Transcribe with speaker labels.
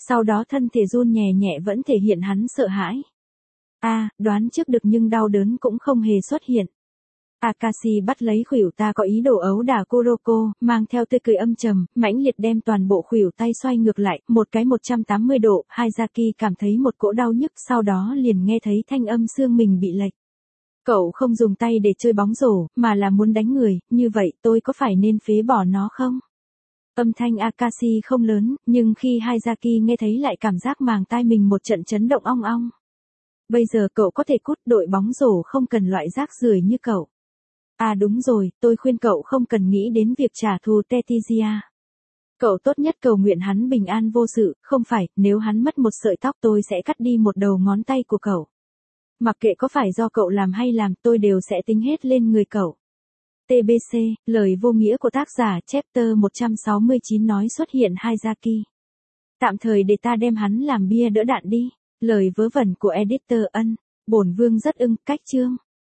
Speaker 1: Sau đó thân thể run nhẹ nhẹ vẫn thể hiện hắn sợ hãi. Đoán trước được nhưng đau đớn cũng không hề xuất hiện. Akashi bắt lấy khuỷu ta có ý đồ ấu đả Kuroko, mang theo tươi cười âm trầm, mãnh liệt đem toàn bộ khuỷu tay xoay ngược lại, một cái 180 độ, Hayazaki cảm thấy một cỗ đau nhức, sau đó liền nghe thấy thanh âm xương mình bị lệch. Cậu không dùng tay để chơi bóng rổ, mà là muốn đánh người, như vậy tôi có phải nên phế bỏ nó không? Âm thanh Akashi không lớn, nhưng khi Hayazaki nghe thấy lại cảm giác màng tai mình một trận chấn động ong ong. Bây giờ cậu có thể cút, đội bóng rổ không cần loại rác rưởi như cậu. Đúng rồi, tôi khuyên cậu không cần nghĩ đến việc trả thù Tetsuya. Cậu tốt nhất cầu nguyện hắn bình an vô sự, không phải, nếu hắn mất một sợi tóc tôi sẽ cắt đi một đầu ngón tay của cậu. Mặc kệ có phải do cậu làm hay làm, tôi đều sẽ tính hết lên người cậu. TBC, lời vô nghĩa của tác giả chapter 169 nói xuất hiện Hayazaki. Tạm thời để ta đem hắn làm bia đỡ đạn đi. Lời vớ vẩn của editor Ân. Bổn vương rất ưng, cách chương.